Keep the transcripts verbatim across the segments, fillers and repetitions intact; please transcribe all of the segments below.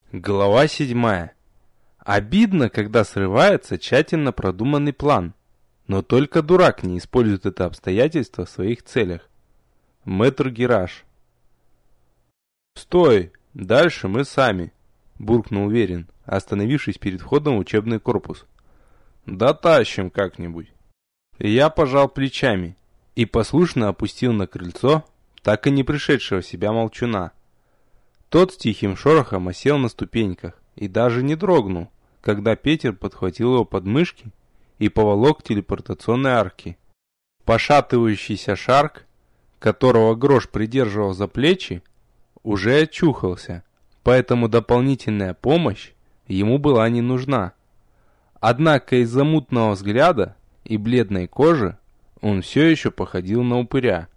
Глава седьмая. Обидно, когда срывается тщательно продуманный план. Но только дурак не использует это обстоятельство в своих целях. Мэтр Гераш. «Стой! Дальше мы сами!» — буркнул Верин, остановившись перед входом в учебный корпус. «Дотащим как-нибудь!» Я пожал плечами и послушно опустил на крыльцо так и не пришедшего в себя молчуна. Тот с тихим шорохом осел на ступеньках и даже не дрогнул, когда Петер подхватил его под мышки и поволок к телепортационной арке. Пошатывающийся Шарк, которого Грош придерживал за плечи, уже очухался, поэтому дополнительная помощь ему была не нужна. Однако из-за мутного взгляда и бледной кожи он все еще походил на упыря.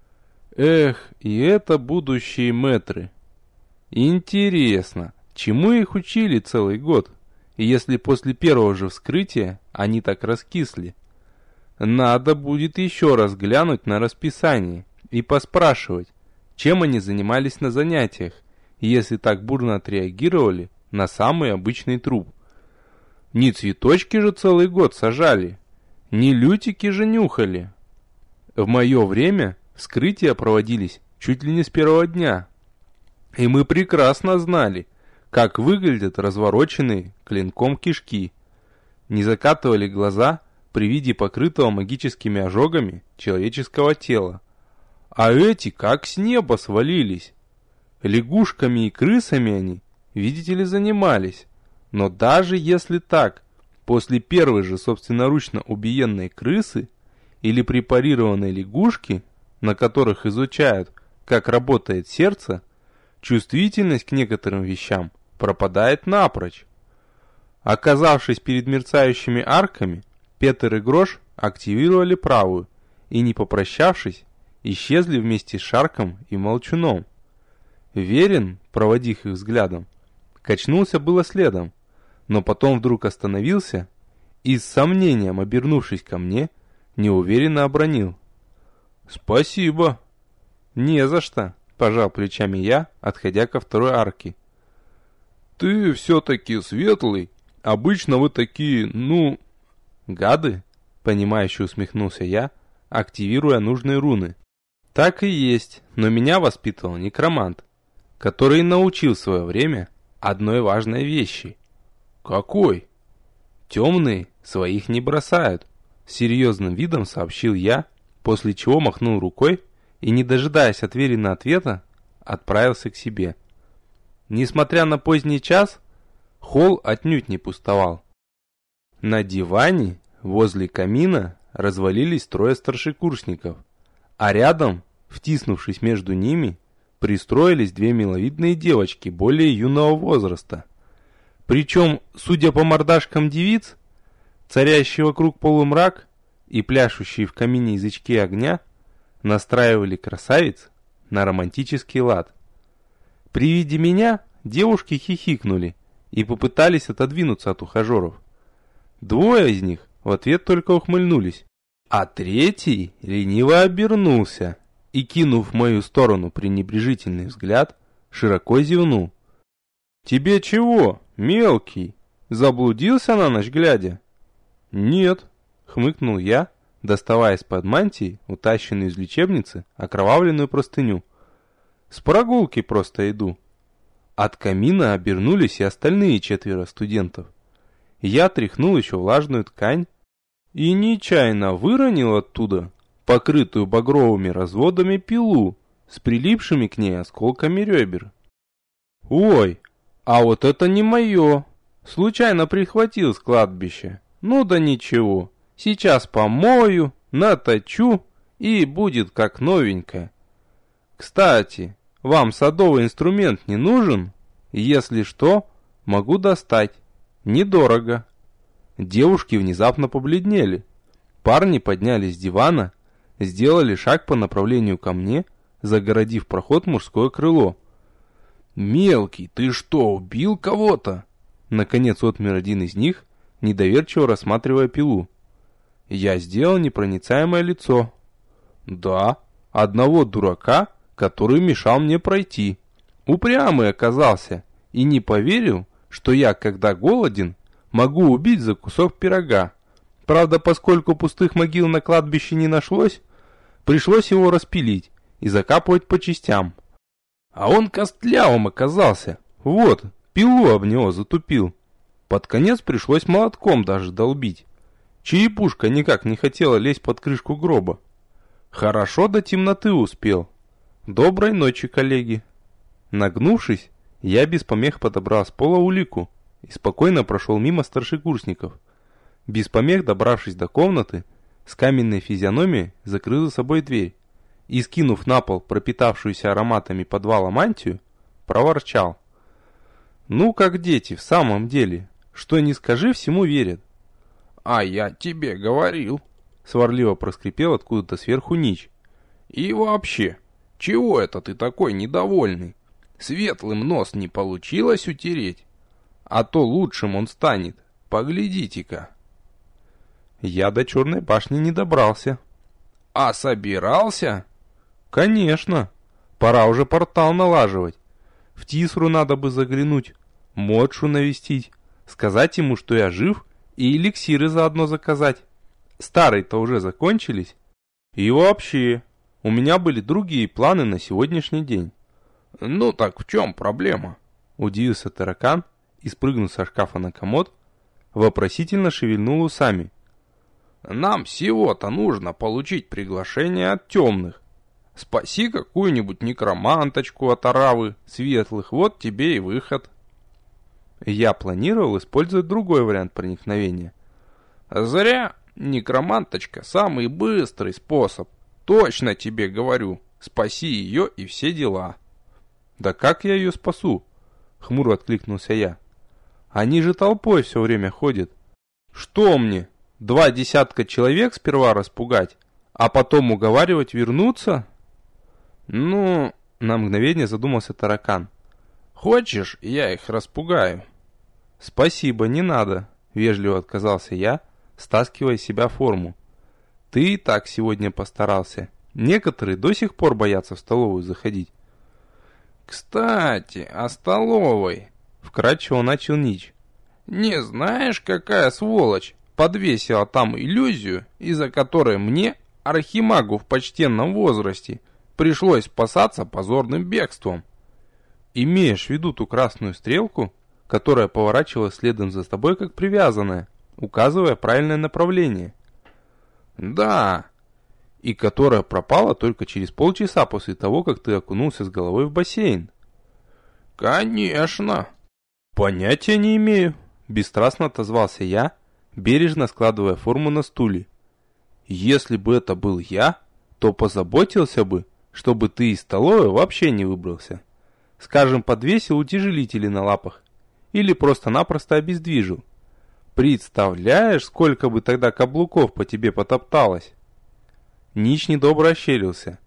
Эх, и это будущие мэтры. Интересно, чему их учили целый год, если после первого же вскрытия они так раскисли? Надо будет еще раз глянуть на расписание и поспрашивать, чем они занимались на занятиях, если так бурно отреагировали на самый обычный труп. Не цветочки же целый год сажали, не лютики же нюхали. В мое время вскрытия проводились чуть ли не с первого дня. И мы прекрасно знали, как выглядят развороченные клинком кишки. Не закатывали глаза при виде покрытого магическими ожогами человеческого тела. А эти как с неба свалились. Лягушками и крысами они, видите ли, занимались. Но даже если так, после первой же собственноручно убиенной крысы или препарированной лягушки, на которых изучают, как работает сердце, чувствительность к некоторым вещам пропадает напрочь. Оказавшись перед мерцающими арками, Петер и Грош активировали правую и, не попрощавшись, исчезли вместе с Шарком и Молчуном. Верин, проводив их взглядом, качнулся было следом, но потом вдруг остановился и, с сомнением обернувшись ко мне, неуверенно обронил: «Спасибо». «Не за что», — пожал плечами я, отходя ко второй арке. «Ты все-таки светлый. Обычно вы такие, ну...» «Гады?» — понимающе усмехнулся я, активируя нужные руны. «Так и есть, но меня воспитывал некромант, который научил в свое время одной важной вещи». «Какой?» «Темные своих не бросают», — серьезным видом сообщил я, после чего махнул рукой и, не дожидаясь от Верина ответа, отправился к себе. Несмотря на поздний час, холл отнюдь не пустовал. На диване возле камина развалились трое старшекурсников, а рядом, втиснувшись между ними, пристроились две миловидные девочки более юного возраста. Причем, судя по мордашкам девиц, царящий вокруг полумрак и пляшущие в камине язычки огня настраивали красавиц на романтический лад. При виде меня девушки хихикнули и попытались отодвинуться от ухажеров. Двое из них в ответ только ухмыльнулись, а третий лениво обернулся и, кинув в мою сторону пренебрежительный взгляд, широко зевнул. «Тебе чего, мелкий? Заблудился на ночь глядя?» «Нет», — хмыкнул я, доставая из-под мантии, утащенную из лечебницы, окровавленную простыню. «С прогулки просто иду». От камина обернулись и остальные четверо студентов. Я тряхнул еще влажную ткань и нечаянно выронил оттуда покрытую багровыми разводами пилу с прилипшими к ней осколками ребер. «Ой, а вот это не мое! Случайно прихватил с кладбища. Ну да ничего, сейчас помою, наточу и будет как новенькая. Кстати, вам садовый инструмент не нужен? Если что, могу достать. Недорого». Девушки внезапно побледнели. Парни поднялись с дивана, сделали шаг по направлению ко мне, загородив проход мужское крыло. «Мелкий, ты что, убил кого-то?» Наконец отмер один из них, недоверчиво рассматривая пилу. Я сделал непроницаемое лицо. «Да, одного дурака, который мешал мне пройти. Упрямый оказался и не поверил, что я, когда голоден, могу убить за кусок пирога. Правда, поскольку пустых могил на кладбище не нашлось, пришлось его распилить и закапывать по частям. А он костлявым оказался. Вот, пилу об него затупил. Под конец пришлось молотком даже долбить. Черепушка никак не хотела лезть под крышку гроба. Хорошо до темноты успел. Доброй ночи, коллеги. Нагнувшись, я без помех подобрал с пола улику и спокойно прошел мимо старшекурсников. Без помех, добравшись до комнаты, с каменной физиономией закрыл за собой дверь и, скинув на пол пропитавшуюся ароматами подвала мантию, проворчал. Ну, как дети, в самом деле, что ни скажи, всему верят. А я тебе говорил, сварливо проскрипел откуда-то сверху Нич. И вообще, чего это ты такой недовольный? Светлым нос не получилось утереть, а то лучшим он станет, поглядите-ка. Я до Черной башни не добрался. А собирался? Конечно. Пора уже портал налаживать. В Тисру надо бы заглянуть, Модшу навестить, сказать ему, что я жив, и эликсиры заодно заказать. Старые-то уже закончились. И вообще, у меня были другие планы на сегодняшний день. Ну так в чем проблема? Удивился таракан и, спрыгнув со шкафа на комод, вопросительно шевельнул усами. Нам всего-то нужно получить приглашение от темных. Спаси какую-нибудь некроманточку от оравы светлых, вот тебе и выход. Я планировал использовать другой вариант проникновения. Зря, некроманточка самый быстрый способ. Точно тебе говорю, спаси ее и все дела. Да как я ее спасу? Хмуро откликнулся я. Они же толпой все время ходят. Что мне? Два десятка человек сперва распугать, а потом уговаривать вернуться? Ну, на мгновение задумался таракан. Хочешь, я их распугаю? Спасибо, не надо, вежливо отказался я, стаскивая с себя форму. Ты и так сегодня постарался. Некоторые до сих пор боятся в столовую заходить. Кстати, о столовой, вкратчиво начал Нич. Не знаешь, какая сволочь подвесила там иллюзию, из-за которой мне, архимагу в почтенном возрасте, пришлось спасаться позорным бегством? Имеешь в виду ту красную стрелку, которая поворачивалась следом за тобой как привязанная, указывая правильное направление? Да, и которая пропала только через полчаса после того, как ты окунулся с головой в бассейн. Конечно. Понятия не имею, бесстрастно отозвался я, бережно складывая форму на стуле. Если бы это был я, то позаботился бы, чтобы ты из столовой вообще не выбрался. Скажем, подвесил утяжелители на лапах или просто-напросто обездвижил. Представляешь, сколько бы тогда каблуков по тебе потопталось? Нич недобро ощерился.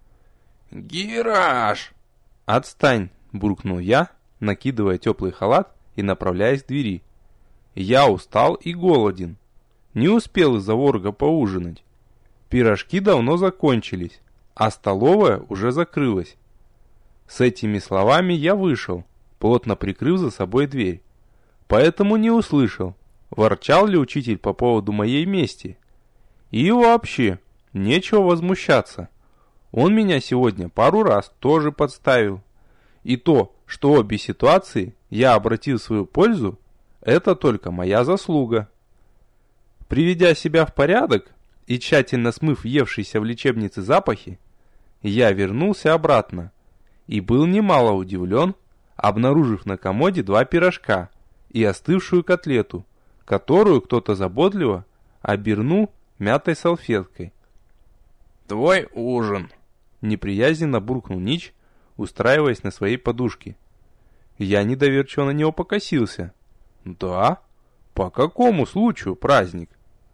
«Гираж!» «Отстань!» — буркнул я, накидывая теплый халат и направляясь к двери. Я устал и голоден. Не успел из-за ворога поужинать. Пирожки давно закончились, а столовая уже закрылась. С этими словами я вышел, плотно прикрыв за собой дверь. Поэтому не услышал, ворчал ли учитель по поводу моей мести. И вообще, нечего возмущаться. Он меня сегодня пару раз тоже подставил. И то, что обе ситуации я обратил в свою пользу, это только моя заслуга. Приведя себя в порядок и тщательно смыв въевшиеся в лечебнице запахи, я вернулся обратно и был немало удивлен, обнаружив на комоде два пирожка и остывшую котлету, которую кто-то заботливо обернул мятой салфеткой. «Твой ужин!» — неприязненно буркнул Нич, устраиваясь на своей подушке. Я недоверчиво на него покосился. «Да? По какому случаю праздник?»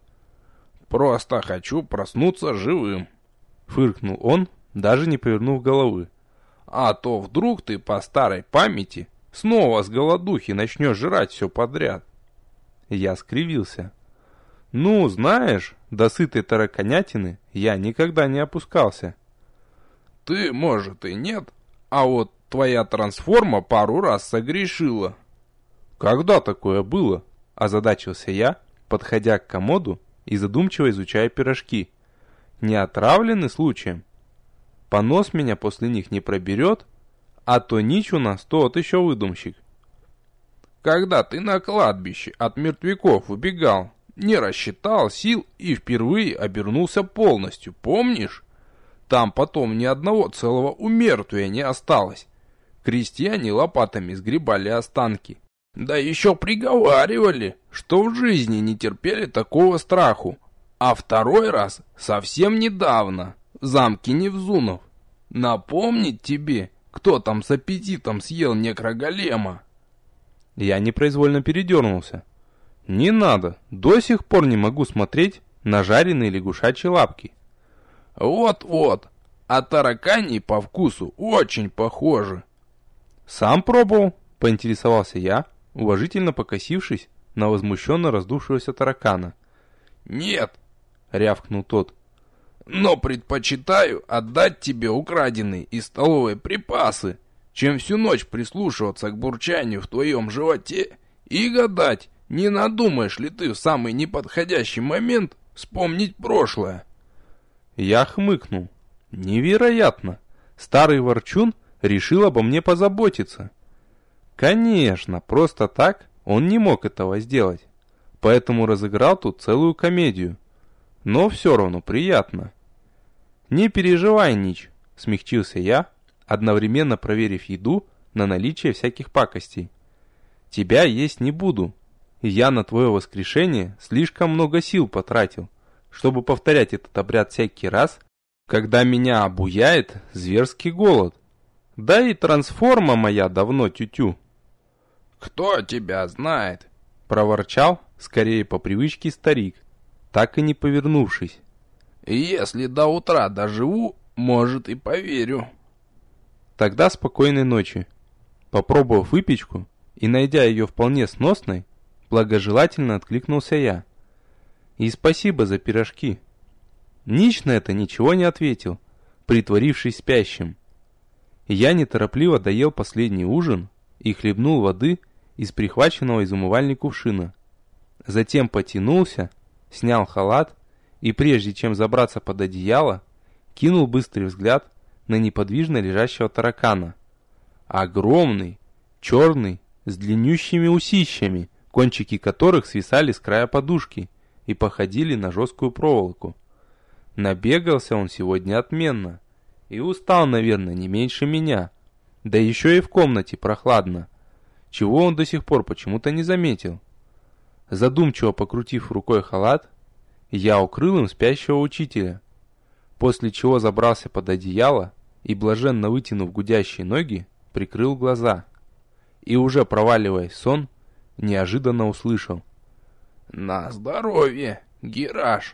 «Просто хочу проснуться живым», — фыркнул он, даже не повернув головы. «А то вдруг ты по старой памяти снова с голодухи начнешь жрать все подряд». Я скривился. «Ну, знаешь, до сытой тараканятины я никогда не опускался». «Ты, может, и нет, а вот твоя трансформа пару раз согрешила». «Когда такое было?» – озадачился я, подходя к комоду и задумчиво изучая пирожки. «Не отравлены случаем? Понос меня после них не проберет, а то Нич у нас тот еще выдумщик». «Когда ты на кладбище от мертвяков убегал, не рассчитал сил и впервые обернулся полностью, помнишь? Там потом ни одного целого умертвия не осталось. Крестьяне лопатами сгребали останки. Да еще приговаривали, что в жизни не терпели такого страху. А второй раз совсем недавно, в замке Невзунов. Напомнить тебе, кто там с аппетитом съел некроголема?» Я непроизвольно передернулся. «Не надо, до сих пор не могу смотреть на жареные лягушачьи лапки». «Вот-вот, а таракани по вкусу очень похожи». «Сам пробовал?» — поинтересовался я, уважительно покосившись на возмущенно раздувшегося таракана. «Нет», — рявкнул тот. «Но предпочитаю отдать тебе украденные из столовой припасы, чем всю ночь прислушиваться к бурчанию в твоем животе и гадать, не надумаешь ли ты в самый неподходящий момент вспомнить прошлое». Я хмыкнул. Невероятно! Старый ворчун решил обо мне позаботиться. Конечно, просто так он не мог этого сделать, поэтому разыграл тут целую комедию. Но все равно приятно. «Не переживай, Нич», — смягчился я, одновременно проверив еду на наличие всяких пакостей. «Тебя есть не буду. Я на твое воскрешение слишком много сил потратил, чтобы повторять этот обряд всякий раз, когда меня обуяет зверский голод. Да и трансформа моя давно тю-тю». «Кто тебя знает?» — проворчал, скорее по привычке старик, так и не повернувшись. «Если до утра доживу, может, и поверю». «Тогда спокойной ночи». Попробовав выпечку и найдя ее вполне сносной, благожелательно откликнулся я. «И спасибо за пирожки». Нич на это ничего не ответил, притворившись спящим. Я неторопливо доел последний ужин и хлебнул воды из прихваченного из умывальни кувшина. Затем потянулся, снял халат и, прежде чем забраться под одеяло, кинул быстрый взгляд на неподвижно лежащего таракана. Огромный, черный, с длиннющими усищами, кончики которых свисали с края подушки и походили на жесткую проволоку. Набегался он сегодня отменно и устал, наверное, не меньше меня. Да еще и в комнате прохладно, чего он до сих пор почему-то не заметил. Задумчиво покрутив рукой халат, я укрыл им спящего учителя, после чего забрался под одеяло и, блаженно вытянув гудящие ноги, прикрыл глаза. И уже проваливаясь в сон, неожиданно услышал: «На здоровье, Гераш!»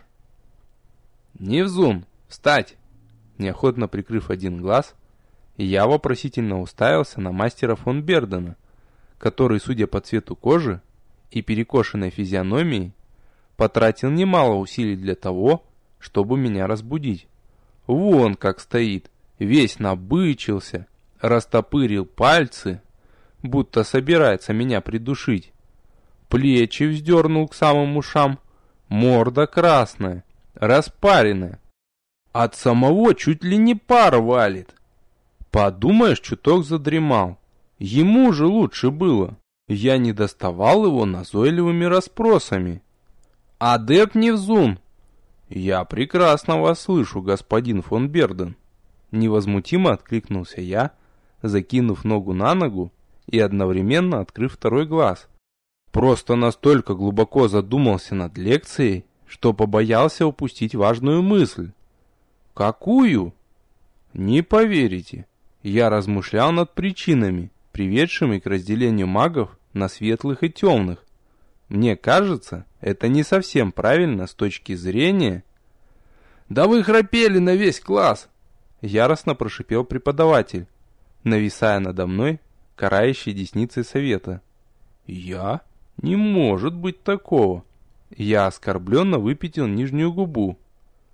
«Невзун, встать!» Неохотно прикрыв один глаз, я вопросительно уставился на мастера фон Бердена, который, судя по цвету кожи и перекошенной физиономии, потратил немало усилий для того, чтобы меня разбудить. Вон как стоит, весь набычился, растопырил пальцы, будто собирается меня придушить. Плечи вздернул к самым ушам, морда красная, распаренная. От самого чуть ли не пар валит. Подумаешь, чуток задремал. Ему же лучше было. Я не доставал его назойливыми расспросами. «Адепт Невзун!» «Я прекрасно вас слышу, господин фон Берден!» Невозмутимо откликнулся я, закинув ногу на ногу и одновременно открыв второй глаз. Просто настолько глубоко задумался над лекцией, что побоялся упустить важную мысль. «Какую?» «Не поверите, я размышлял над причинами, приведшими к разделению магов на светлых и темных. Мне кажется, это не совсем правильно с точки зрения...» «Да вы храпели на весь класс!» Яростно прошипел преподаватель, нависая надо мной, карающей десницей совета. «Я? Не может быть такого!» Я оскорбленно выпятил нижнюю губу.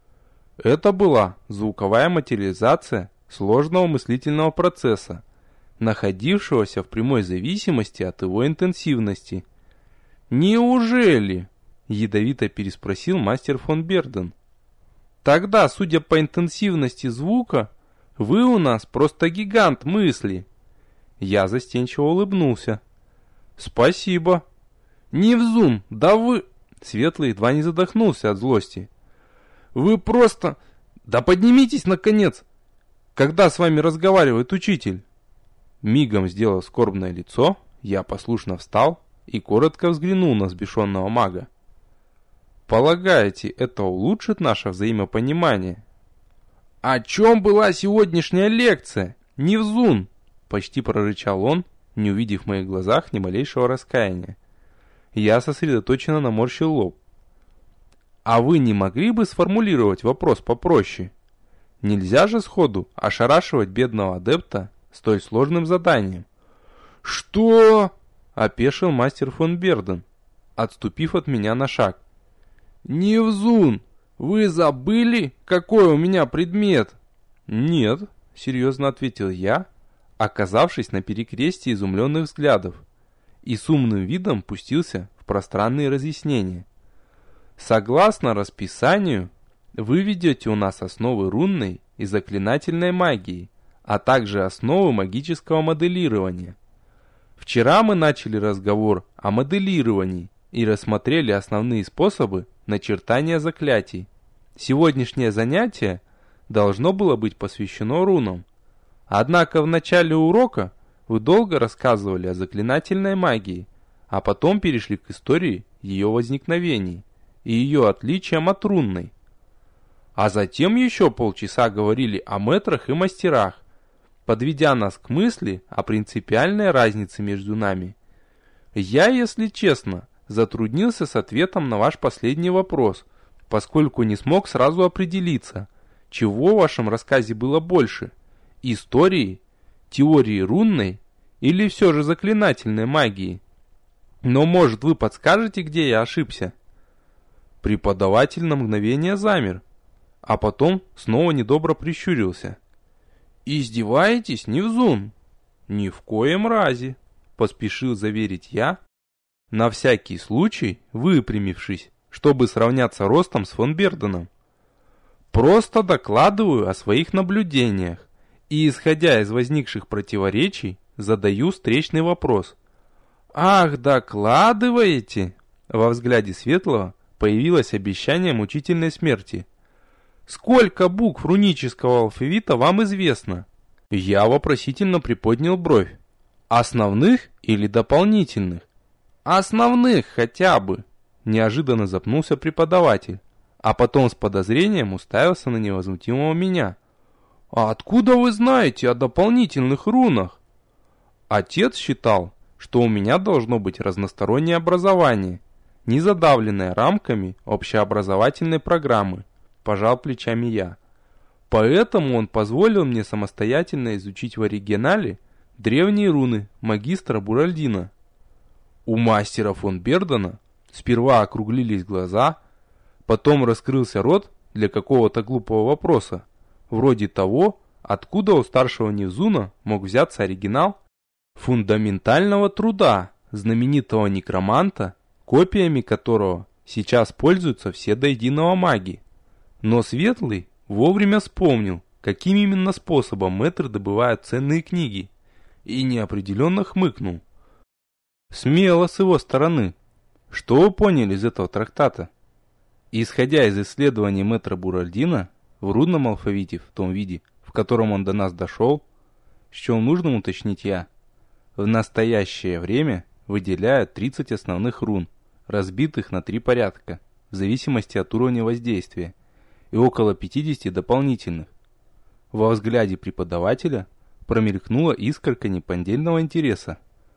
Это была звуковая материализация сложного мыслительного процесса, находившегося в прямой зависимости от его интенсивности. «Неужели?» — ядовито переспросил мастер фон Берден. «Тогда, судя по интенсивности звука, вы у нас просто гигант мысли». Я застенчиво улыбнулся. «Спасибо». «Невзун, да вы...» Светлый едва не задохнулся от злости. «Вы просто... Да поднимитесь, наконец! Когда с вами разговаривает учитель?» Мигом сделав скорбное лицо, я послушно встал и коротко взглянул на взбешенного мага. «Полагаете, это улучшит наше взаимопонимание?» «О чем была сегодняшняя лекция? Невзун!» Почти прорычал он, не увидев в моих глазах ни малейшего раскаяния. Я сосредоточенно наморщил лоб. «А вы не могли бы сформулировать вопрос попроще? Нельзя же сходу ошарашивать бедного адепта столь сложным заданием». «Что?» — опешил мастер фон Берден, отступив от меня на шаг. «Невзун, вы забыли, какой у меня предмет?» «Нет», — серьезно ответил я, оказавшись на перекрестии изумленных взглядов, и с умным видом пустился в пространные разъяснения. «Согласно расписанию, вы ведете у нас основы рунной и заклинательной магии, а также основы магического моделирования. Вчера мы начали разговор о моделировании и рассмотрели основные способы начертания заклятий. Сегодняшнее занятие должно было быть посвящено рунам. Однако в начале урока вы долго рассказывали о заклинательной магии, а потом перешли к истории ее возникновений и ее отличиям от рунной. А затем еще полчаса говорили о мэтрах и мастерах, подведя нас к мысли о принципиальной разнице между нами. Я, если честно, затруднился с ответом на ваш последний вопрос, поскольку не смог сразу определиться, чего в вашем рассказе было больше – истории, теории рунной или все же заклинательной магии. Но, может, вы подскажете, где я ошибся?» Преподаватель на мгновение замер, а потом снова недобро прищурился. «Издеваетесь, Невзун?» «Ни в коем разе», — поспешил заверить я, на всякий случай выпрямившись, чтобы сравняться ростом с фон Берденом. «Просто докладываю о своих наблюдениях и, исходя из возникших противоречий, задаю встречный вопрос». «Ах, докладываете?» Во взгляде Светлого появилось обещание мучительной смерти. «Сколько букв рунического алфавита вам известно?» Я вопросительно приподнял бровь. «Основных или дополнительных?» «Основных хотя бы», — неожиданно запнулся преподаватель, а потом с подозрением уставился на невозмутимого меня. «А откуда вы знаете о дополнительных рунах?» «Отец считал, что у меня должно быть разностороннее образование, не задавленное рамками общеобразовательной программы», — пожал плечами я. «Поэтому он позволил мне самостоятельно изучить в оригинале древние руны магистра Буральдина». У мастера фон Бердена сперва округлились глаза, потом раскрылся рот для какого-то глупого вопроса, вроде того, откуда у старшего Невзуна мог взяться оригинал фундаментального труда знаменитого некроманта, копиями которого сейчас пользуются все до единого маги. Но Светлый вовремя вспомнил, каким именно способом мэтры добывают ценные книги, и неопределенно хмыкнул. Смело с его стороны. Что вы поняли из этого трактата? Исходя из исследований мэтра Буральдина, в рунном алфавите в том виде, в котором он до нас дошел, с чем нужно уточнить я, в настоящее время выделяют тридцать основных рун, разбитых на три порядка, в зависимости от уровня воздействия, и около пятидесяти дополнительных. Во взгляде преподавателя промелькнула искорка неподдельного интереса.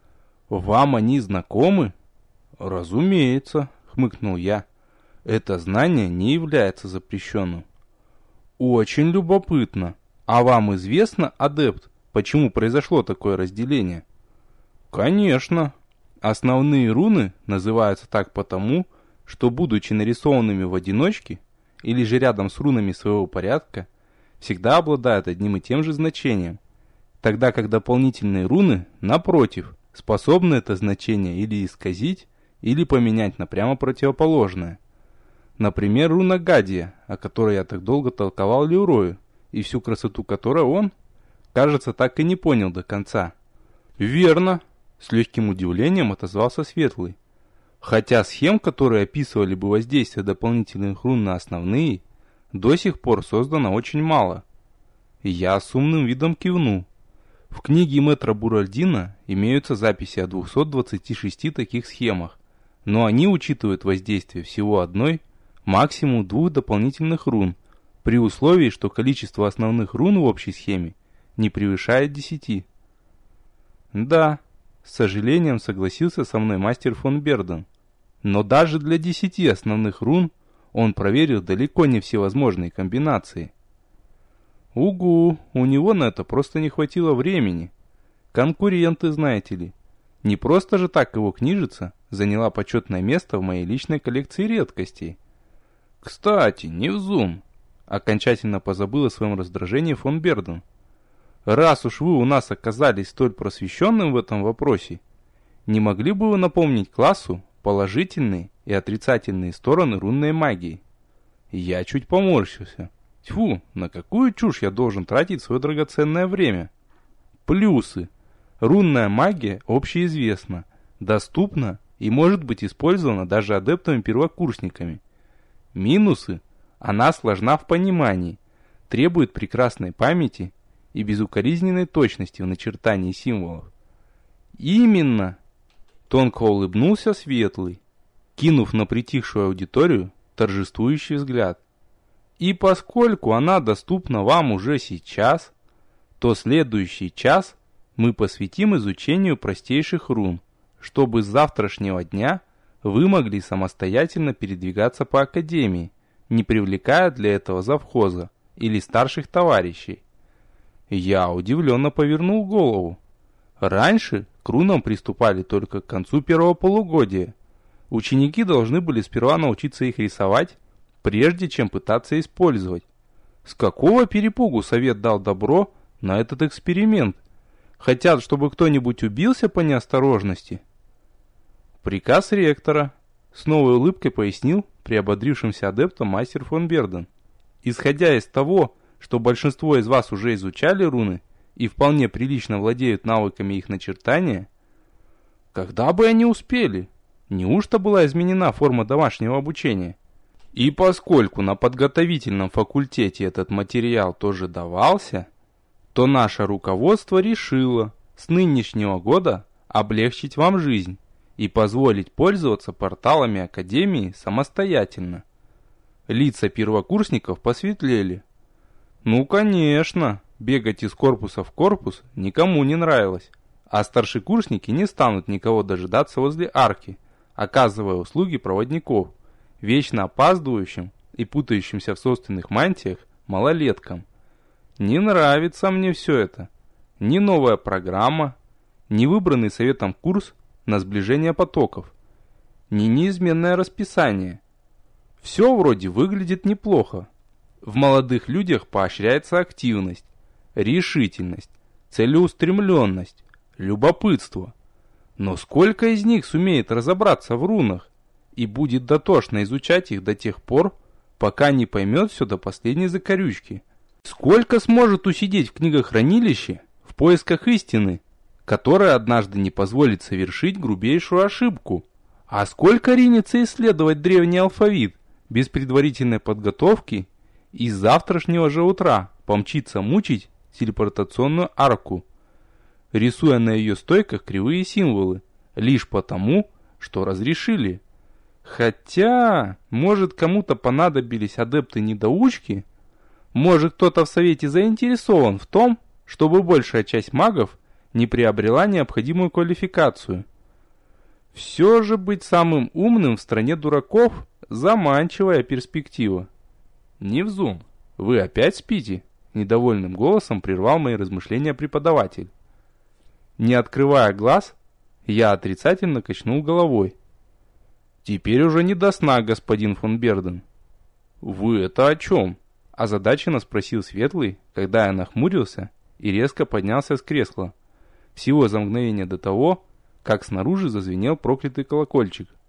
«Вам они знакомы?» «Разумеется», — хмыкнул я. «Это знание не является запрещенным». «Очень любопытно. А вам известно, адепт, почему произошло такое разделение?» «Конечно. Основные руны называются так потому, что, будучи нарисованными в одиночке или же рядом с рунами своего порядка, всегда обладают одним и тем же значением. тогда как дополнительные руны, напротив, способны это значение или исказить, или поменять на прямо противоположное. Например, руна Гадия, о которой я так долго толковал Леурою, и всю красоту которой он, кажется, так и не понял до конца. «Верно», — с легким удивлением отозвался Светлый. «Хотя схем, которые описывали бы воздействие дополнительных рун на основные, до сих пор создано очень мало». Я с умным видом кивну. В книге мэтра Буральдина имеются записи о двухстах двадцати шести таких схемах, но они учитывают воздействие всего одной, максимум двух дополнительных рун, при условии, что количество основных рун в общей схеме не превышает десяти. Да, с сожалением согласился со мной мастер фон Берден, но даже для десяти основных рун он проверил далеко не всевозможные комбинации. Угу, у него на это просто не хватило времени. Конкуренты, знаете ли. Не просто же так его книжица заняла почетное место в моей личной коллекции редкостей. Кстати, Невзун, окончательно позабыл о своем раздражении фон Берден. Раз уж вы у нас оказались столь просвещенным в этом вопросе, не могли бы вы напомнить классу положительные и отрицательные стороны рунной магии? Я чуть поморщился. Тьфу, на какую чушь я должен тратить свое драгоценное время? Плюсы. Рунная магия общеизвестна, доступна и может быть использована даже адептами-первокурсниками. Минусы. Она сложна в понимании, требует прекрасной памяти и безукоризненной точности в начертании символов. Именно. Тонко улыбнулся Светлый, кинув на притихшую аудиторию торжествующий взгляд. И поскольку она доступна вам уже сейчас, то следующий час мы посвятим изучению простейших рун, чтобы с завтрашнего дня вы могли самостоятельно передвигаться по академии, не привлекая для этого завхоза или старших товарищей. Я удивленно повернул голову. Раньше к рунам приступали только к концу первого полугодия. Ученики должны были сперва научиться их рисовать, прежде чем пытаться использовать. С какого перепугу совет дал добро на этот эксперимент? Хотят, чтобы кто-нибудь убился по неосторожности? Приказ ректора, с новой улыбкой пояснил приободрившимся адептом мастер фон Берден. Исходя из того, что большинство из вас уже изучали руны и вполне прилично владеют навыками их начертания, когда бы они успели? Неужто была изменена форма домашнего обучения? И поскольку на подготовительном факультете этот материал тоже давался, то наше руководство решило с нынешнего года облегчить вам жизнь и позволить пользоваться порталами Академии самостоятельно. Лица первокурсников посветлели. Ну, конечно, бегать из корпуса в корпус никому не нравилось, а старшекурсники не станут никого дожидаться возле арки, оказывая услуги проводников вечно опаздывающим и путающимся в собственных мантиях малолеткам. Не нравится мне все это. Ни новая программа, ни выбранный советом курс на сближение потоков, ни неизменное расписание. Все вроде выглядит неплохо. В молодых людях поощряется активность, решительность, целеустремленность, любопытство. Но сколько из них сумеет разобраться в рунах и будет дотошно изучать их до тех пор, пока не поймет все до последней закорючки? Сколько сможет усидеть в книгохранилище в поисках истины, которая однажды не позволит совершить грубейшую ошибку? А сколько ринется исследовать древний алфавит без предварительной подготовки и с завтрашнего же утра помчится мучить телепортационную арку, рисуя на ее стойках кривые символы, лишь потому, что разрешили? Хотя, может, кому-то понадобились адепты-недоучки? Может, кто-то в совете заинтересован в том, чтобы большая часть магов не приобрела необходимую квалификацию? Все же быть самым умным в стране дураков – заманчивая перспектива. Невзун, вы опять спите? Недовольным голосом прервал мои размышления преподаватель. Не открывая глаз, я отрицательно качнул головой. Теперь уже не до сна, господин фон Берден. Вы это о чем? Озадаченно спросил Светлый, когда я нахмурился и резко поднялся с кресла. Всего за мгновение до того, как снаружи зазвенел проклятый колокольчик.